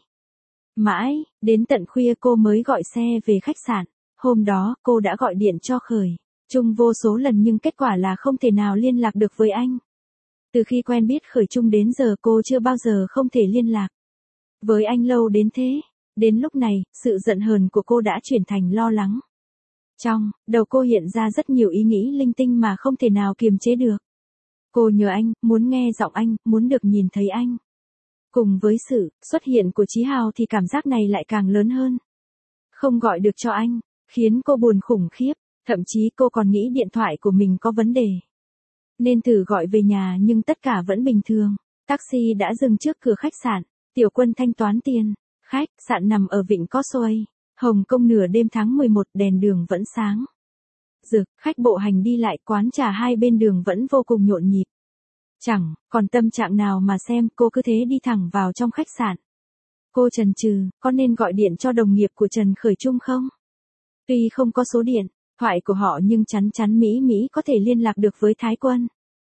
Mãi, đến tận khuya cô mới gọi xe về khách sạn. Hôm đó, cô đã gọi điện cho Khởi Trung vô số lần nhưng kết quả là không thể nào liên lạc được với anh. Từ khi quen biết Khởi Trung đến giờ cô chưa bao giờ không thể liên lạc với anh lâu đến thế. Đến lúc này, sự giận hờn của cô đã chuyển thành lo lắng. Trong đầu cô hiện ra rất nhiều ý nghĩ linh tinh mà không thể nào kiềm chế được. Cô nhớ anh, muốn nghe giọng anh, muốn được nhìn thấy anh. Cùng với sự xuất hiện của Chí Hào thì cảm giác này lại càng lớn hơn. Không gọi được cho anh, khiến cô buồn khủng khiếp, thậm chí cô còn nghĩ điện thoại của mình có vấn đề. Nên thử gọi về nhà nhưng tất cả vẫn bình thường. Taxi đã dừng trước cửa khách sạn, Tiểu Quân thanh toán tiền. Khách sạn nằm ở Vịnh Causeway, Hồng Kông, nửa đêm tháng 11, đèn đường vẫn sáng rực, khách bộ hành đi lại, quán trà hai bên đường vẫn vô cùng nhộn nhịp. Chẳng còn tâm trạng nào mà xem, cô cứ thế đi thẳng vào trong khách sạn. Cô chần chừ, có nên gọi điện cho đồng nghiệp của Trần Khởi Trung không? Tuy không có số điện thoại của họ nhưng chắn chắn Mỹ có thể liên lạc được với Thái Quân.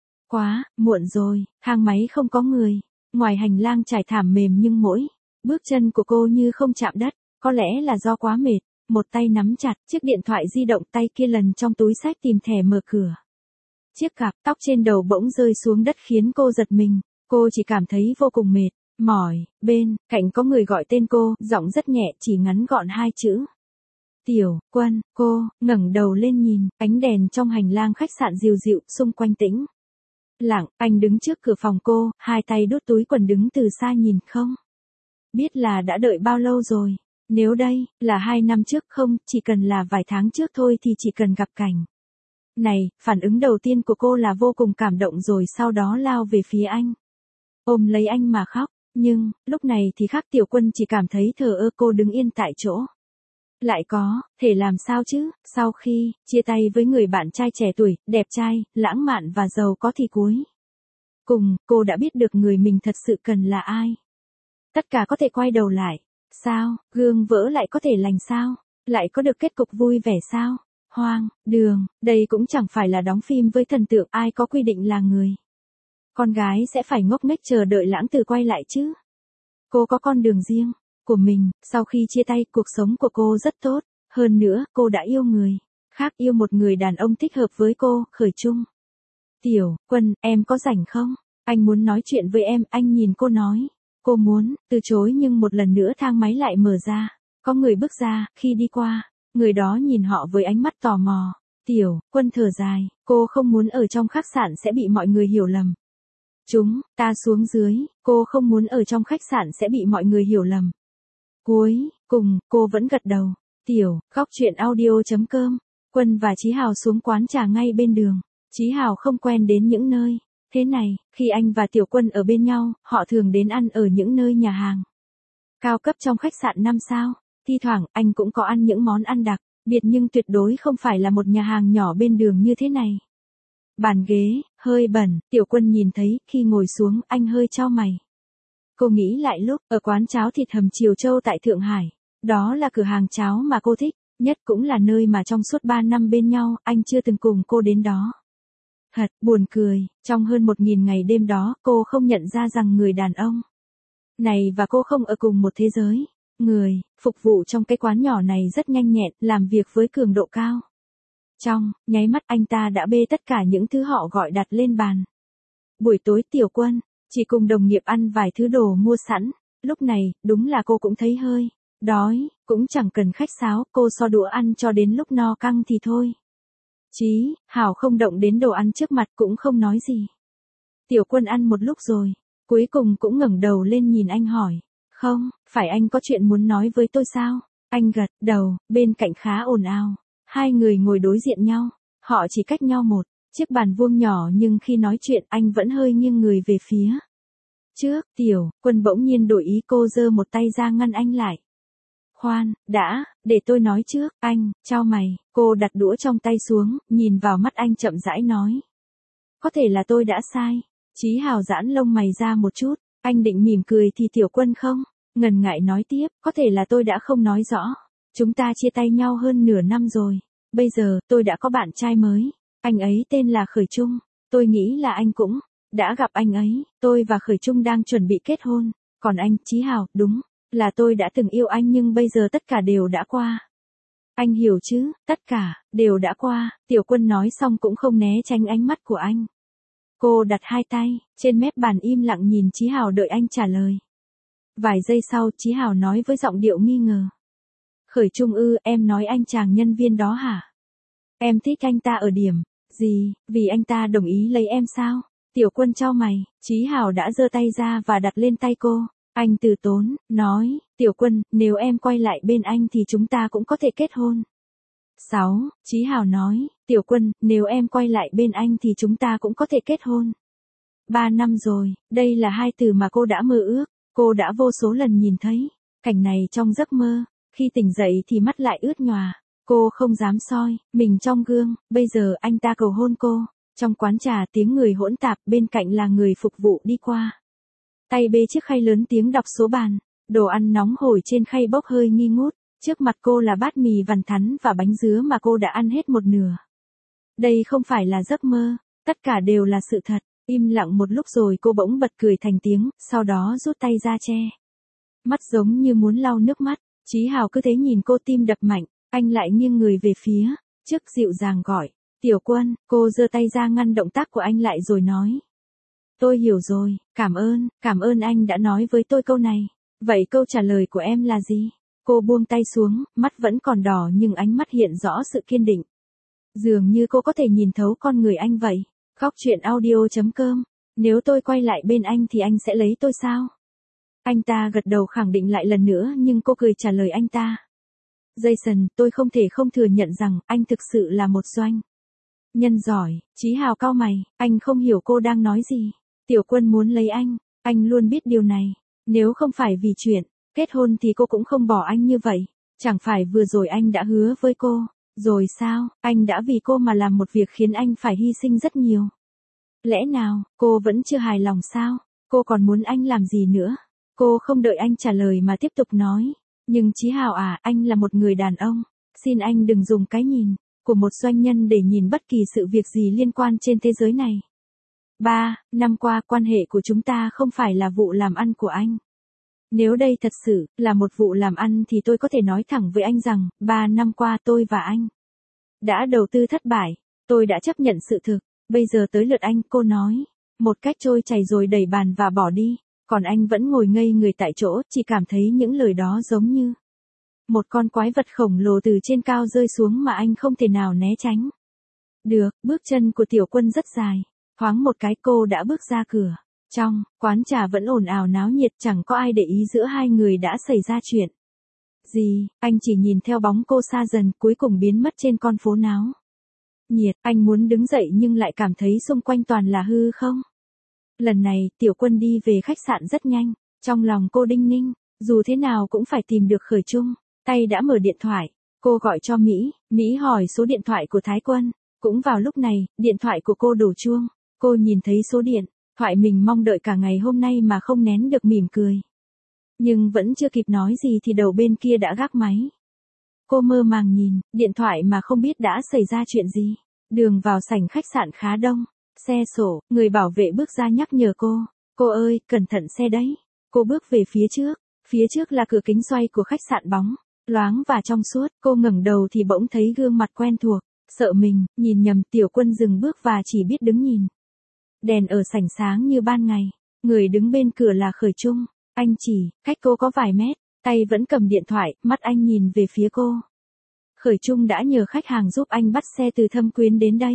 Quá muộn rồi, thang máy không có người, ngoài hành lang trải thảm mềm nhưng mỗi bước chân của cô như không chạm đất, có lẽ là do quá mệt. Một tay nắm chặt chiếc điện thoại di động, tay kia lần trong túi xách tìm thẻ mở cửa. Chiếc cặp tóc trên đầu bỗng rơi xuống đất khiến cô giật mình. Cô chỉ cảm thấy vô cùng mệt, mỏi. Bên cạnh có người gọi tên cô, giọng rất nhẹ, chỉ ngắn gọn hai chữ. Tiểu Quân. Cô ngẩng đầu lên nhìn, ánh đèn trong hành lang khách sạn dịu dịu, xung quanh tĩnh lặng. Anh đứng trước cửa phòng cô, hai tay đút túi quần đứng từ xa nhìn, không biết là đã đợi bao lâu rồi. Nếu đây là 2 năm trước, không, chỉ cần là vài tháng trước thôi thì chỉ cần gặp cảnh này, phản ứng đầu tiên của cô là vô cùng cảm động rồi sau đó lao về phía anh. Ôm lấy anh mà khóc, nhưng, lúc này thì khác, Tiểu Quân chỉ cảm thấy thờ ơ, cô đứng yên tại chỗ. Lại có thể làm sao chứ, sau khi chia tay với người bạn trai trẻ tuổi, đẹp trai, lãng mạn và giàu có thì cuối cùng, cô đã biết được người mình thật sự cần là ai. Tất cả có thể quay đầu lại. Sao, gương vỡ lại có thể lành sao? Lại có được kết cục vui vẻ sao? Hoang đường, đây cũng chẳng phải là đóng phim với thần tượng, ai có quy định là người con gái sẽ phải ngốc nghếch chờ đợi lãng tử quay lại chứ. Cô có con đường riêng của mình, sau khi chia tay, cuộc sống của cô rất tốt, hơn nữa, cô đã yêu người khác, yêu một người đàn ông thích hợp với cô, Khởi Trung. Tiểu Quân, em có rảnh không? Anh muốn nói chuyện với em, anh nhìn cô nói. Cô muốn từ chối nhưng một lần nữa thang máy lại mở ra. Có người bước ra, khi đi qua, người đó nhìn họ với ánh mắt tò mò. Tiểu Quân thở dài, cô không muốn ở trong khách sạn sẽ bị mọi người hiểu lầm. Chúng ta xuống dưới, cô không muốn ở trong khách sạn sẽ bị mọi người hiểu lầm. Cuối cùng, cô vẫn gật đầu. Tiểu, góc truyện audio.com. Quân và Chí Hào xuống quán trà ngay bên đường. Chí Hào không quen đến những nơi thế này, khi anh và Tiểu Quân ở bên nhau, họ thường đến ăn ở những nơi nhà hàng cao cấp trong khách sạn 5 sao. Thi thoảng, anh cũng có ăn những món ăn đặc biệt nhưng tuyệt đối không phải là một nhà hàng nhỏ bên đường như thế này. Bàn ghế hơi bẩn, Tiểu Quân nhìn thấy, khi ngồi xuống, anh hơi chau mày. Cô nghĩ lại lúc ở quán cháo thịt hầm Triều Châu tại Thượng Hải. Đó là cửa hàng cháo mà cô thích nhất, cũng là nơi mà trong suốt 3 năm bên nhau, anh chưa từng cùng cô đến đó. Thật buồn cười, trong hơn 1000 ngày đêm đó, cô không nhận ra rằng người đàn ông này và cô không ở cùng một thế giới. Người phục vụ trong cái quán nhỏ này rất nhanh nhẹn, làm việc với cường độ cao. Trong nháy mắt, anh ta đã bê tất cả những thứ họ gọi đặt lên bàn. Buổi tối Tiểu Quân chỉ cùng đồng nghiệp ăn vài thứ đồ mua sẵn. Lúc này, đúng là cô cũng thấy hơi đói, cũng chẳng cần khách sáo, cô so đũa ăn cho đến lúc no căng thì thôi. Chí Hào không động đến đồ ăn trước mặt, cũng không nói gì. Tiểu Quân ăn một lúc rồi, cuối cùng cũng ngẩng đầu lên nhìn anh hỏi. Không, phải anh có chuyện muốn nói với tôi sao? Anh gật đầu, bên cạnh khá ồn ào. Hai người ngồi đối diện nhau, họ chỉ cách nhau một chiếc bàn vuông nhỏ nhưng khi nói chuyện anh vẫn hơi nghiêng người về phía trước. Tiểu Quân bỗng nhiên đổi ý, cô giơ một tay ra ngăn anh lại. Khoan, đã, để tôi nói trước. Anh chau mày, cô đặt đũa trong tay xuống, nhìn vào mắt anh chậm rãi nói. Có thể là tôi đã sai. Chí Hào giãn lông mày ra một chút, Anh định mỉm cười thì Tiểu Quân không ngần ngại nói tiếp, có thể là tôi đã không nói rõ. Chúng ta chia tay nhau hơn nửa năm rồi. Bây giờ, tôi đã có bạn trai mới. Anh ấy tên là Khởi Trung. Tôi nghĩ là anh cũng đã gặp anh ấy. Tôi và Khởi Trung đang chuẩn bị kết hôn. Còn anh, Chí Hào, đúng là tôi đã từng yêu anh nhưng bây giờ tất cả đều đã qua. Anh hiểu chứ, tất cả đều đã qua. Tiểu Quân nói xong cũng không né tránh ánh mắt của anh. Cô đặt hai tay trên mép bàn im lặng nhìn Chí Hào đợi anh trả lời. Vài giây sau, Chí Hào nói với giọng điệu nghi ngờ. Khởi Trung ư, em nói anh chàng nhân viên đó hả? Em thích anh ta ở điểm gì, vì anh ta đồng ý lấy em sao? Tiểu Quân chau mày, Chí Hào đã giơ tay ra và đặt lên tay cô. Anh từ tốn, nói, Tiểu Quân, nếu em quay lại bên anh thì chúng ta cũng có thể kết hôn. 6. Chí Hào nói, Tiểu Quân, nếu em quay lại bên anh thì chúng ta cũng có thể kết hôn. 3 năm rồi, đây là hai từ mà cô đã mơ ước, cô đã vô số lần nhìn thấy. Cảnh này trong giấc mơ, khi tỉnh dậy thì mắt lại ướt nhòa. Cô không dám soi mình trong gương, bây giờ anh ta cầu hôn cô. Trong quán trà tiếng người hỗn tạp, bên cạnh là người phục vụ đi qua. Tay bê chiếc khay lớn tiếng đọc số bàn, đồ ăn nóng hổi trên khay bốc hơi nghi ngút. Trước mặt cô là bát mì vằn thắn và bánh dứa mà cô đã ăn hết một nửa. Đây không phải là giấc mơ, tất cả đều là sự thật. Im lặng một lúc rồi cô bỗng bật cười thành tiếng, sau đó rút tay ra che mắt giống như muốn lau nước mắt. Chí Hào cứ thế nhìn cô, tim đập mạnh. Anh lại nghiêng người về phía trước, dịu dàng gọi, Tiểu Quân. Cô giơ tay ra ngăn động tác của anh lại rồi nói, tôi hiểu rồi, cảm ơn anh đã nói với tôi câu này. Vậy câu trả lời của em là gì? Cô buông tay xuống, mắt vẫn còn đỏ nhưng ánh mắt hiện rõ sự kiên định. Dường như cô có thể nhìn thấu con người anh vậy. Góc truyện audio.com. Nếu tôi quay lại bên anh thì anh sẽ lấy tôi sao? Anh ta gật đầu khẳng định lại lần nữa nhưng cô cười trả lời anh ta. Jason, tôi không thể không thừa nhận rằng anh thực sự là một doanh nhân giỏi. Chí Hào cau mày, anh không hiểu cô đang nói gì. Tiểu Quân muốn lấy anh luôn biết điều này. Nếu không phải vì chuyện kết hôn thì cô cũng không bỏ anh như vậy. Chẳng phải vừa rồi anh đã hứa với cô rồi sao? Anh đã vì cô mà làm một việc khiến anh phải hy sinh rất nhiều. Lẽ nào cô vẫn chưa hài lòng sao? Cô còn muốn anh làm gì nữa? Cô không đợi anh trả lời mà tiếp tục nói. Nhưng Chí Hào à, anh là một người đàn ông. Xin anh đừng dùng cái nhìn của một doanh nhân để nhìn bất kỳ sự việc gì liên quan trên thế giới này. 3 năm qua quan hệ của chúng ta không phải là vụ làm ăn của anh. Nếu đây thật sự là một vụ làm ăn thì tôi có thể nói thẳng với anh rằng, 3 năm qua tôi và anh đã đầu tư thất bại. Tôi đã chấp nhận sự thực. Bây giờ tới lượt anh, cô nói. Một cách trôi chảy rồi đẩy bàn và bỏ đi. Còn anh vẫn ngồi ngây người tại chỗ, chỉ cảm thấy những lời đó giống như một con quái vật khổng lồ từ trên cao rơi xuống mà anh không thể nào né tránh được. Bước chân của Tiểu Quân rất dài. Thoáng một cái cô đã bước ra cửa. Trong quán trà vẫn ồn ào náo nhiệt, chẳng có ai để ý giữa hai người đã xảy ra chuyện gì. Anh chỉ nhìn theo bóng cô xa dần, cuối cùng biến mất trên con phố náo nhiệt. Anh muốn đứng dậy nhưng lại cảm thấy xung quanh toàn là hư không. Lần này, Tiểu Quân đi về khách sạn rất nhanh. Trong lòng cô đinh ninh, dù thế nào cũng phải tìm được Khởi Trung. Tay đã mở điện thoại. Cô gọi cho Mỹ hỏi số điện thoại của Thái Quân. Cũng vào lúc này, điện thoại của cô đổ chuông. Cô nhìn thấy số điện thoại mình mong đợi cả ngày hôm nay mà không nén được mỉm cười. Nhưng vẫn chưa kịp nói gì thì đầu bên kia đã gác máy. Cô mơ màng nhìn điện thoại mà không biết đã xảy ra chuyện gì. Đường vào sảnh khách sạn khá đông. Xe sổ, người bảo vệ bước ra nhắc nhở cô. Cô ơi, cẩn thận xe đấy. Cô bước về phía trước. Phía trước là cửa kính xoay của khách sạn bóng loáng và trong suốt. Cô ngẩng đầu thì bỗng thấy gương mặt quen thuộc. Sợ mình nhìn nhầm, Tiểu Quân dừng bước và chỉ biết đứng nhìn. Đèn ở sảnh sáng như ban ngày. Người đứng bên cửa là Khởi Trung. Anh chỉ cách cô có vài mét. Tay vẫn cầm điện thoại, mắt anh nhìn về phía cô. Khởi Trung đã nhờ khách hàng giúp anh bắt xe từ Thâm Quyến đến đây.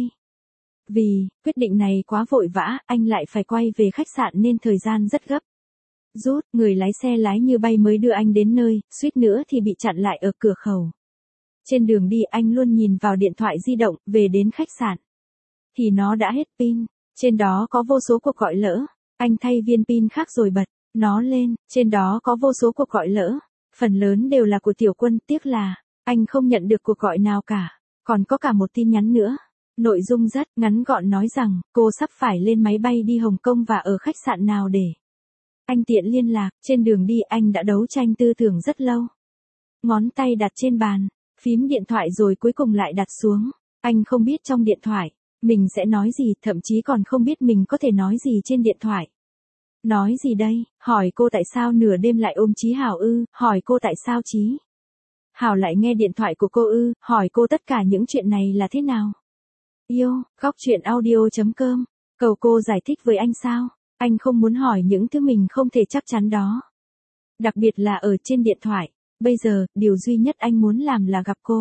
Vì quyết định này quá vội vã, anh lại phải quay về khách sạn nên thời gian rất gấp rút. Người lái xe lái như bay mới đưa anh đến nơi, suýt nữa thì bị chặn lại ở cửa khẩu. Trên đường đi anh luôn nhìn vào điện thoại di động. Về đến khách sạn thì nó đã hết pin. Trên đó có vô số cuộc gọi lỡ. Anh thay viên pin khác rồi bật nó lên. Trên đó có vô số cuộc gọi lỡ. Phần lớn đều là của Tiểu Quân. Tiếc là anh không nhận được cuộc gọi nào cả. Còn có cả một tin nhắn nữa. Nội dung rất ngắn gọn nói rằng cô sắp phải lên máy bay đi Hồng Kông và ở khách sạn nào để Anh tiện liên lạc, trên đường đi anh đã đấu tranh tư tưởng rất lâu. Ngón tay đặt trên bàn, phím điện thoại rồi cuối cùng lại đặt xuống. Anh không biết trong điện thoại, mình sẽ nói gì, thậm chí còn không biết mình có thể nói gì trên điện thoại. Nói gì đây, hỏi cô tại sao nửa đêm lại ôm Chí Hảo ư, hỏi cô tại sao Chí Hảo lại nghe điện thoại của cô ư, hỏi cô tất cả những chuyện này là thế nào. Yêu, góc chuyện audio.com, cầu cô giải thích với anh sao, anh không muốn hỏi những thứ mình không thể chắc chắn đó. Đặc biệt là ở trên điện thoại, bây giờ, điều duy nhất anh muốn làm là gặp cô.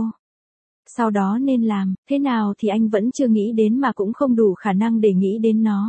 Sau đó nên làm, thế nào thì anh vẫn chưa nghĩ đến mà cũng không đủ khả năng để nghĩ đến nó.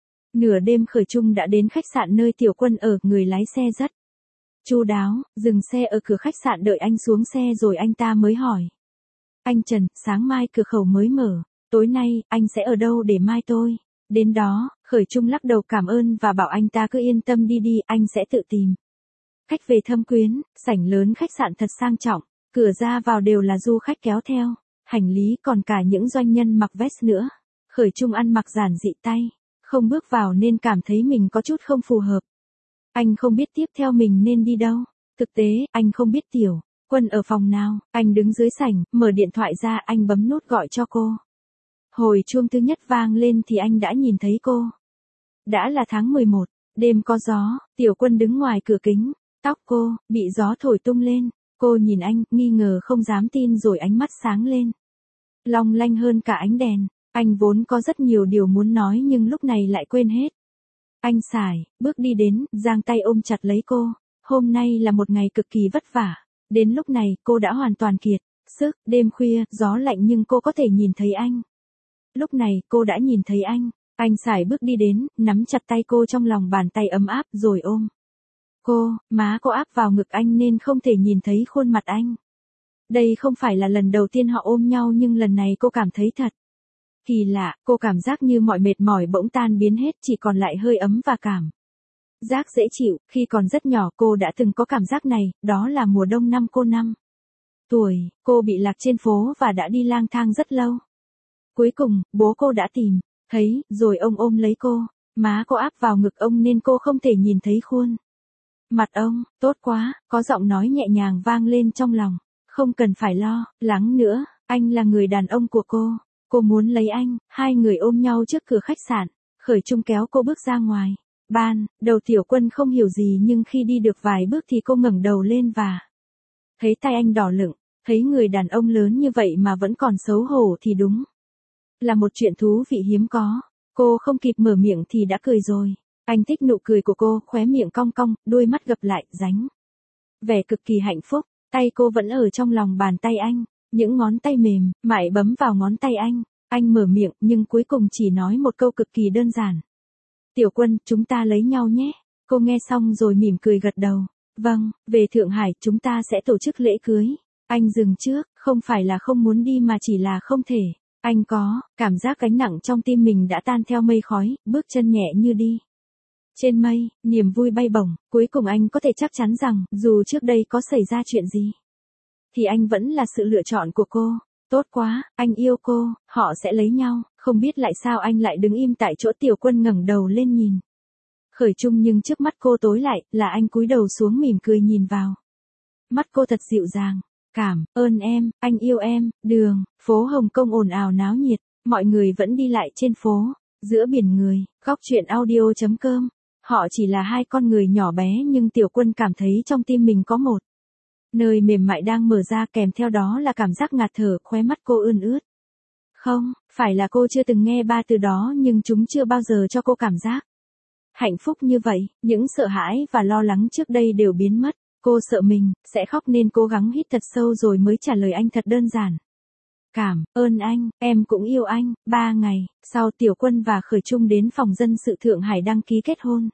Nửa đêm Khởi Trung đã đến khách sạn nơi Tiểu Quân ở, người lái xe rất chu đáo, dừng xe ở cửa khách sạn đợi anh xuống xe rồi anh ta mới hỏi. Anh Trần, sáng mai cửa khẩu mới mở, tối nay, anh sẽ ở đâu để mai tôi đến đó, Khởi Trung lắc đầu cảm ơn và bảo anh ta cứ yên tâm đi đi, anh sẽ tự tìm cách về Thâm Quyến. Sảnh lớn khách sạn thật sang trọng, cửa ra vào đều là du khách kéo theo hành lý, còn cả những doanh nhân mặc vest nữa. Khởi Trung ăn mặc giản dị, tay không bước vào nên cảm thấy mình có chút không phù hợp. Anh không biết tiếp theo mình nên đi đâu. Thực tế, anh không biết Tiểu Quân ở phòng nào. Anh đứng dưới sảnh, mở điện thoại ra, anh bấm nút gọi cho cô. Hồi chuông thứ nhất vang lên thì anh đã nhìn thấy cô. Đã là tháng 11, đêm có gió, Tiểu Quân đứng ngoài cửa kính, tóc cô bị gió thổi tung lên. Cô nhìn anh, nghi ngờ không dám tin rồi ánh mắt sáng lên. Long lanh hơn cả ánh đèn. Anh vốn có rất nhiều điều muốn nói nhưng lúc này lại quên hết. Anh sải, bước đi đến, giang tay ôm chặt lấy cô. Hôm nay là một ngày cực kỳ vất vả. Đến lúc này, cô đã hoàn toàn kiệt sức, đêm khuya, gió lạnh nhưng cô có thể nhìn thấy anh. Lúc này, cô đã nhìn thấy anh. Anh sải bước đi đến, nắm chặt tay cô trong lòng bàn tay ấm áp rồi ôm cô, má cô áp vào ngực anh nên không thể nhìn thấy khuôn mặt anh. Đây không phải là lần đầu tiên họ ôm nhau nhưng lần này cô cảm thấy thật kỳ lạ, cô cảm giác như mọi mệt mỏi bỗng tan biến hết, chỉ còn lại hơi ấm và cảm giác dễ chịu. Khi còn rất nhỏ cô đã từng có cảm giác này, đó là mùa đông năm cô 5 tuổi, cô bị lạc trên phố và đã đi lang thang rất lâu. Cuối cùng, bố cô đã tìm thấy, rồi ông ôm lấy cô, má cô áp vào ngực ông nên cô không thể nhìn thấy khuôn mặt ông. Tốt quá, có giọng nói nhẹ nhàng vang lên trong lòng. Không cần phải lo lắng nữa, anh là người đàn ông của cô. Cô muốn lấy anh. Hai người ôm nhau trước cửa khách sạn. Khởi Trung kéo cô bước ra ngoài. Ban đầu Tiểu Quân không hiểu gì nhưng khi đi được vài bước thì cô ngẩng đầu lên và thấy tay anh đỏ lựng. Thấy người đàn ông lớn như vậy mà vẫn còn xấu hổ thì đúng là một chuyện thú vị hiếm có. Cô không kịp mở miệng thì đã cười rồi. Anh thích nụ cười của cô, khóe miệng cong cong, đôi mắt gập lại, dáng vẻ cực kỳ hạnh phúc. Tay cô vẫn ở trong lòng bàn tay anh, những ngón tay mềm mại bấm vào ngón tay anh. Anh mở miệng nhưng cuối cùng chỉ nói một câu cực kỳ đơn giản. Tiểu Quân, chúng ta lấy nhau nhé. Cô nghe xong rồi mỉm cười gật đầu. Vâng, về Thượng Hải chúng ta sẽ tổ chức lễ cưới. Anh dừng trước, không phải là không muốn đi mà chỉ là không thể. Anh có cảm giác gánh nặng trong tim mình đã tan theo mây khói, bước chân nhẹ như đi trên mây, niềm vui bay bổng. Cuối cùng anh có thể chắc chắn rằng, dù trước đây có xảy ra chuyện gì, thì anh vẫn là sự lựa chọn của cô. Tốt quá, anh yêu cô, họ sẽ lấy nhau. Không biết lại sao anh lại đứng im tại chỗ. Tiểu Quân ngẩng đầu lên nhìn Khởi Trung nhưng trước mắt cô tối lại, là anh cúi đầu xuống mỉm cười nhìn vào mắt cô thật dịu dàng. Cảm ơn em, anh yêu em. Đường phố Hồng Kông ồn ào náo nhiệt, mọi người vẫn đi lại trên phố, giữa biển người. Góc chuyện audio.com. Họ chỉ là hai con người nhỏ bé nhưng Tiểu Quân cảm thấy trong tim mình có một nơi mềm mại đang mở ra, kèm theo đó là cảm giác ngạt thở, khóe mắt cô ươn ướt. Không, phải là cô chưa từng nghe ba từ đó nhưng chúng chưa bao giờ cho cô cảm giác hạnh phúc như vậy. Những sợ hãi và lo lắng trước đây đều biến mất. Cô sợ mình sẽ khóc nên cố gắng hít thật sâu rồi mới trả lời anh thật đơn giản. Cảm ơn anh, em cũng yêu anh. 3 ngày sau, Tiểu Quân và Khởi Trung đến phòng dân sự Thượng Hải đăng ký kết hôn.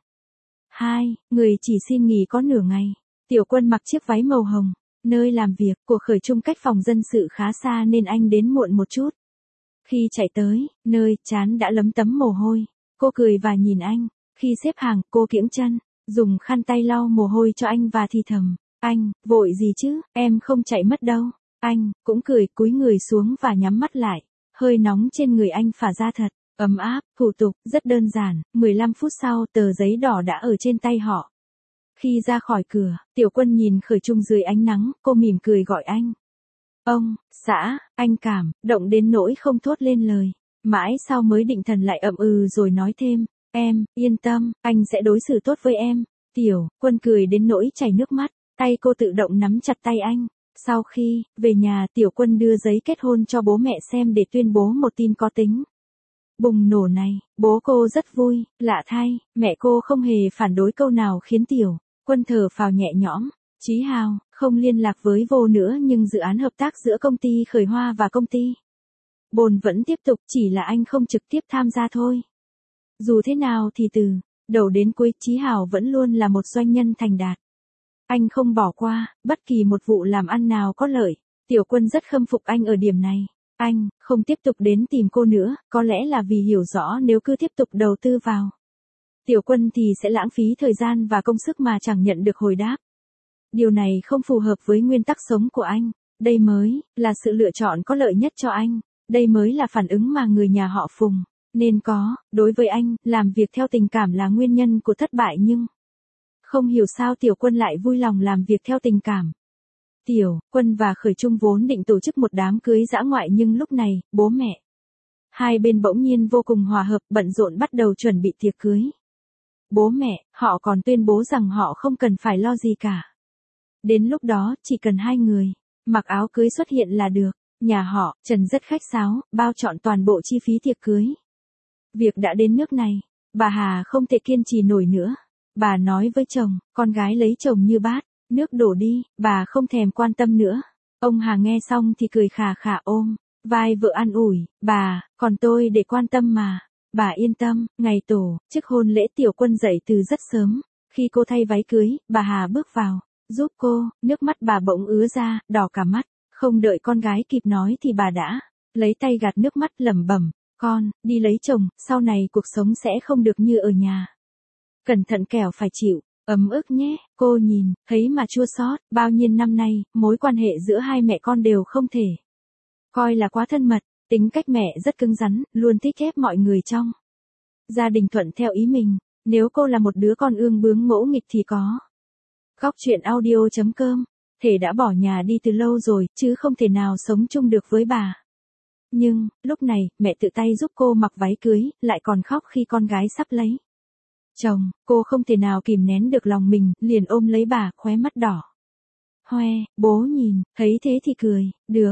Hai người chỉ xin nghỉ có nửa ngày. Tiểu Quân mặc chiếc váy màu hồng. Nơi làm việc của Khởi Trung cách phòng dân sự khá xa nên anh đến muộn một chút. Khi chạy tới nơi, trán đã lấm tấm mồ hôi. Cô cười và nhìn anh. Khi xếp hàng, cô kiễng chân, dùng khăn tay lau mồ hôi cho anh và thì thầm. Anh, vội gì chứ, em không chạy mất đâu. Anh cũng cười, cúi người xuống và nhắm mắt lại. Hơi nóng trên người anh phả ra thật Ấm áp, thủ tục, rất đơn giản, 15 phút sau tờ giấy đỏ đã ở trên tay họ. Khi ra khỏi cửa, Tiểu Quân nhìn Khởi Trung dưới ánh nắng, cô mỉm cười gọi anh. Ông, xã, anh cảm, động đến nỗi không thốt lên lời. Mãi sau mới định thần lại ậm ừ rồi nói thêm, em, yên tâm, anh sẽ đối xử tốt với em. Tiểu Quân cười đến nỗi chảy nước mắt, tay cô tự động nắm chặt tay anh. Sau khi về nhà, Tiểu Quân đưa giấy kết hôn cho bố mẹ xem để tuyên bố một tin có tính bùng nổ này. Bố cô rất vui, lạ thay, mẹ cô không hề phản đối câu nào khiến Tiểu Quân thở phào nhẹ nhõm. Chí Hào không liên lạc với Vô nữa, nhưng dự án hợp tác giữa công ty Khởi Hoa và công ty Bồn vẫn tiếp tục, chỉ là anh không trực tiếp tham gia thôi. Dù thế nào thì từ đầu đến cuối, Chí Hào vẫn luôn là một doanh nhân thành đạt. Anh không bỏ qua bất kỳ một vụ làm ăn nào có lợi. Tiểu Quân rất khâm phục anh ở điểm này. Anh không tiếp tục đến tìm cô nữa, có lẽ là vì hiểu rõ nếu cứ tiếp tục đầu tư vào Tiểu Quân thì sẽ lãng phí thời gian và công sức mà chẳng nhận được hồi đáp. Điều này không phù hợp với nguyên tắc sống của anh. Đây mới là sự lựa chọn có lợi nhất cho anh. Đây mới là phản ứng mà người nhà họ Phùng nên có. Đối với anh, làm việc theo tình cảm là nguyên nhân của thất bại, nhưng không hiểu sao Tiểu Quân lại vui lòng làm việc theo tình cảm. Tiểu Quân và Khởi Trung vốn định tổ chức một đám cưới dã ngoại, nhưng lúc này, bố mẹ hai bên bỗng nhiên vô cùng hòa hợp, bận rộn bắt đầu chuẩn bị tiệc cưới. Bố mẹ, họ còn tuyên bố rằng họ không cần phải lo gì cả. Đến lúc đó, chỉ cần hai người mặc áo cưới xuất hiện là được. Nhà họ Trần rất khách sáo, bao trọn toàn bộ chi phí tiệc cưới. Việc đã đến nước này, bà Hà không thể kiên trì nổi nữa. Bà nói với chồng, con gái lấy chồng như bát nước đổ đi, bà không thèm quan tâm nữa. Ông Hà nghe xong thì cười khà khà ôm vai vợ an ủi, bà, còn tôi để quan tâm mà. Bà yên tâm. Ngày tổ chức hôn lễ, Tiểu Quân dậy từ rất sớm. Khi cô thay váy cưới, bà Hà bước vào giúp cô, nước mắt bà bỗng ứa ra, đỏ cả mắt. Không đợi con gái kịp nói thì bà đã lấy tay gạt nước mắt, lẩm bẩm, con, đi lấy chồng, sau này cuộc sống sẽ không được như ở nhà. Cẩn thận kẻo phải chịu ấm ức nhé. Cô nhìn thấy mà chua xót. Bao nhiêu năm nay, mối quan hệ giữa hai mẹ con đều không thể coi là quá thân mật. Tính cách mẹ rất cứng rắn, luôn thích ép mọi người trong gia đình thuận theo ý mình. Nếu cô là một đứa con ương bướng ngỗ nghịch thì có Góc Chuyện Audio.com thể đã bỏ nhà đi từ lâu rồi, chứ không thể nào sống chung được với bà. Nhưng, lúc này, mẹ tự tay giúp cô mặc váy cưới, lại còn khóc khi con gái sắp lấy chồng. Cô không thể nào kìm nén được lòng mình, liền ôm lấy bà, khóe mắt đỏ hoe. Bố nhìn thấy thế thì cười, được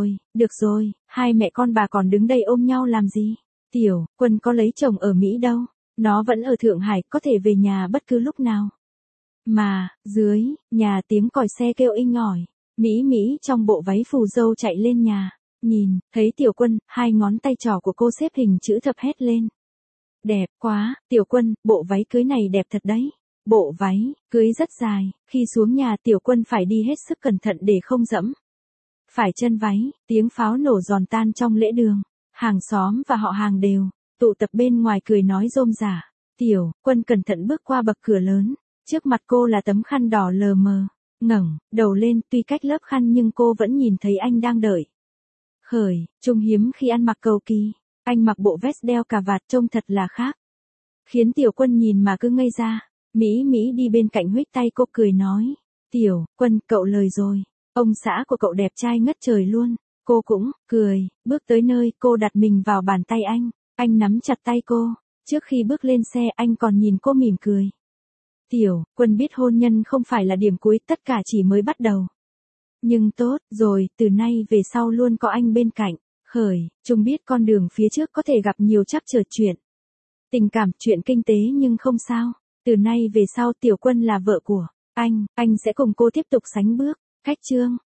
rồi, hai mẹ con bà còn đứng đây ôm nhau làm gì? Tiểu Quân có lấy chồng ở Mỹ đâu, nó vẫn ở Thượng Hải, có thể về nhà bất cứ lúc nào. Mà, dưới nhà tiếng còi xe kêu inh ỏi. Mỹ Mỹ trong bộ váy phù dâu chạy lên nhà. Nhìn thấy Tiểu Quân, hai ngón tay trỏ của cô xếp hình chữ thập hét lên. Đẹp quá, Tiểu Quân, bộ váy cưới này đẹp thật đấy. Bộ váy cưới rất dài, khi xuống nhà Tiểu Quân phải đi hết sức cẩn thận để không dẫm phải chân váy. Tiếng pháo nổ giòn tan trong lễ đường. Hàng xóm và họ hàng đều tụ tập bên ngoài cười nói rôm rả. Tiểu Quân cẩn thận bước qua bậc cửa lớn. Trước mặt cô là tấm khăn đỏ lờ mờ. Ngẩng đầu lên, tuy cách lớp khăn nhưng cô vẫn nhìn thấy anh đang đợi. Khởi Trung hiếm khi ăn mặc cầu kỳ. Anh mặc bộ vest đeo cà vạt trông thật là khác, khiến Tiểu Quân nhìn mà cứ ngây ra. Mỹ Mỹ đi bên cạnh huých tay cô cười nói. Tiểu Quân, cậu lời rồi. Ông xã của cậu đẹp trai ngất trời luôn. Cô cũng cười, bước tới nơi, cô đặt mình vào bàn tay anh. Anh nắm chặt tay cô. Trước khi bước lên xe, anh còn nhìn cô mỉm cười. Tiểu Quân biết hôn nhân không phải là điểm cuối, tất cả chỉ mới bắt đầu. Nhưng tốt rồi, từ nay về sau luôn có anh bên cạnh. Khởi Trung biết con đường phía trước có thể gặp nhiều trắc trở, chuyện tình cảm, chuyện kinh tế, nhưng không sao. Từ nay về sau Tiểu Quân là vợ của anh sẽ cùng cô tiếp tục sánh bước. Khách chương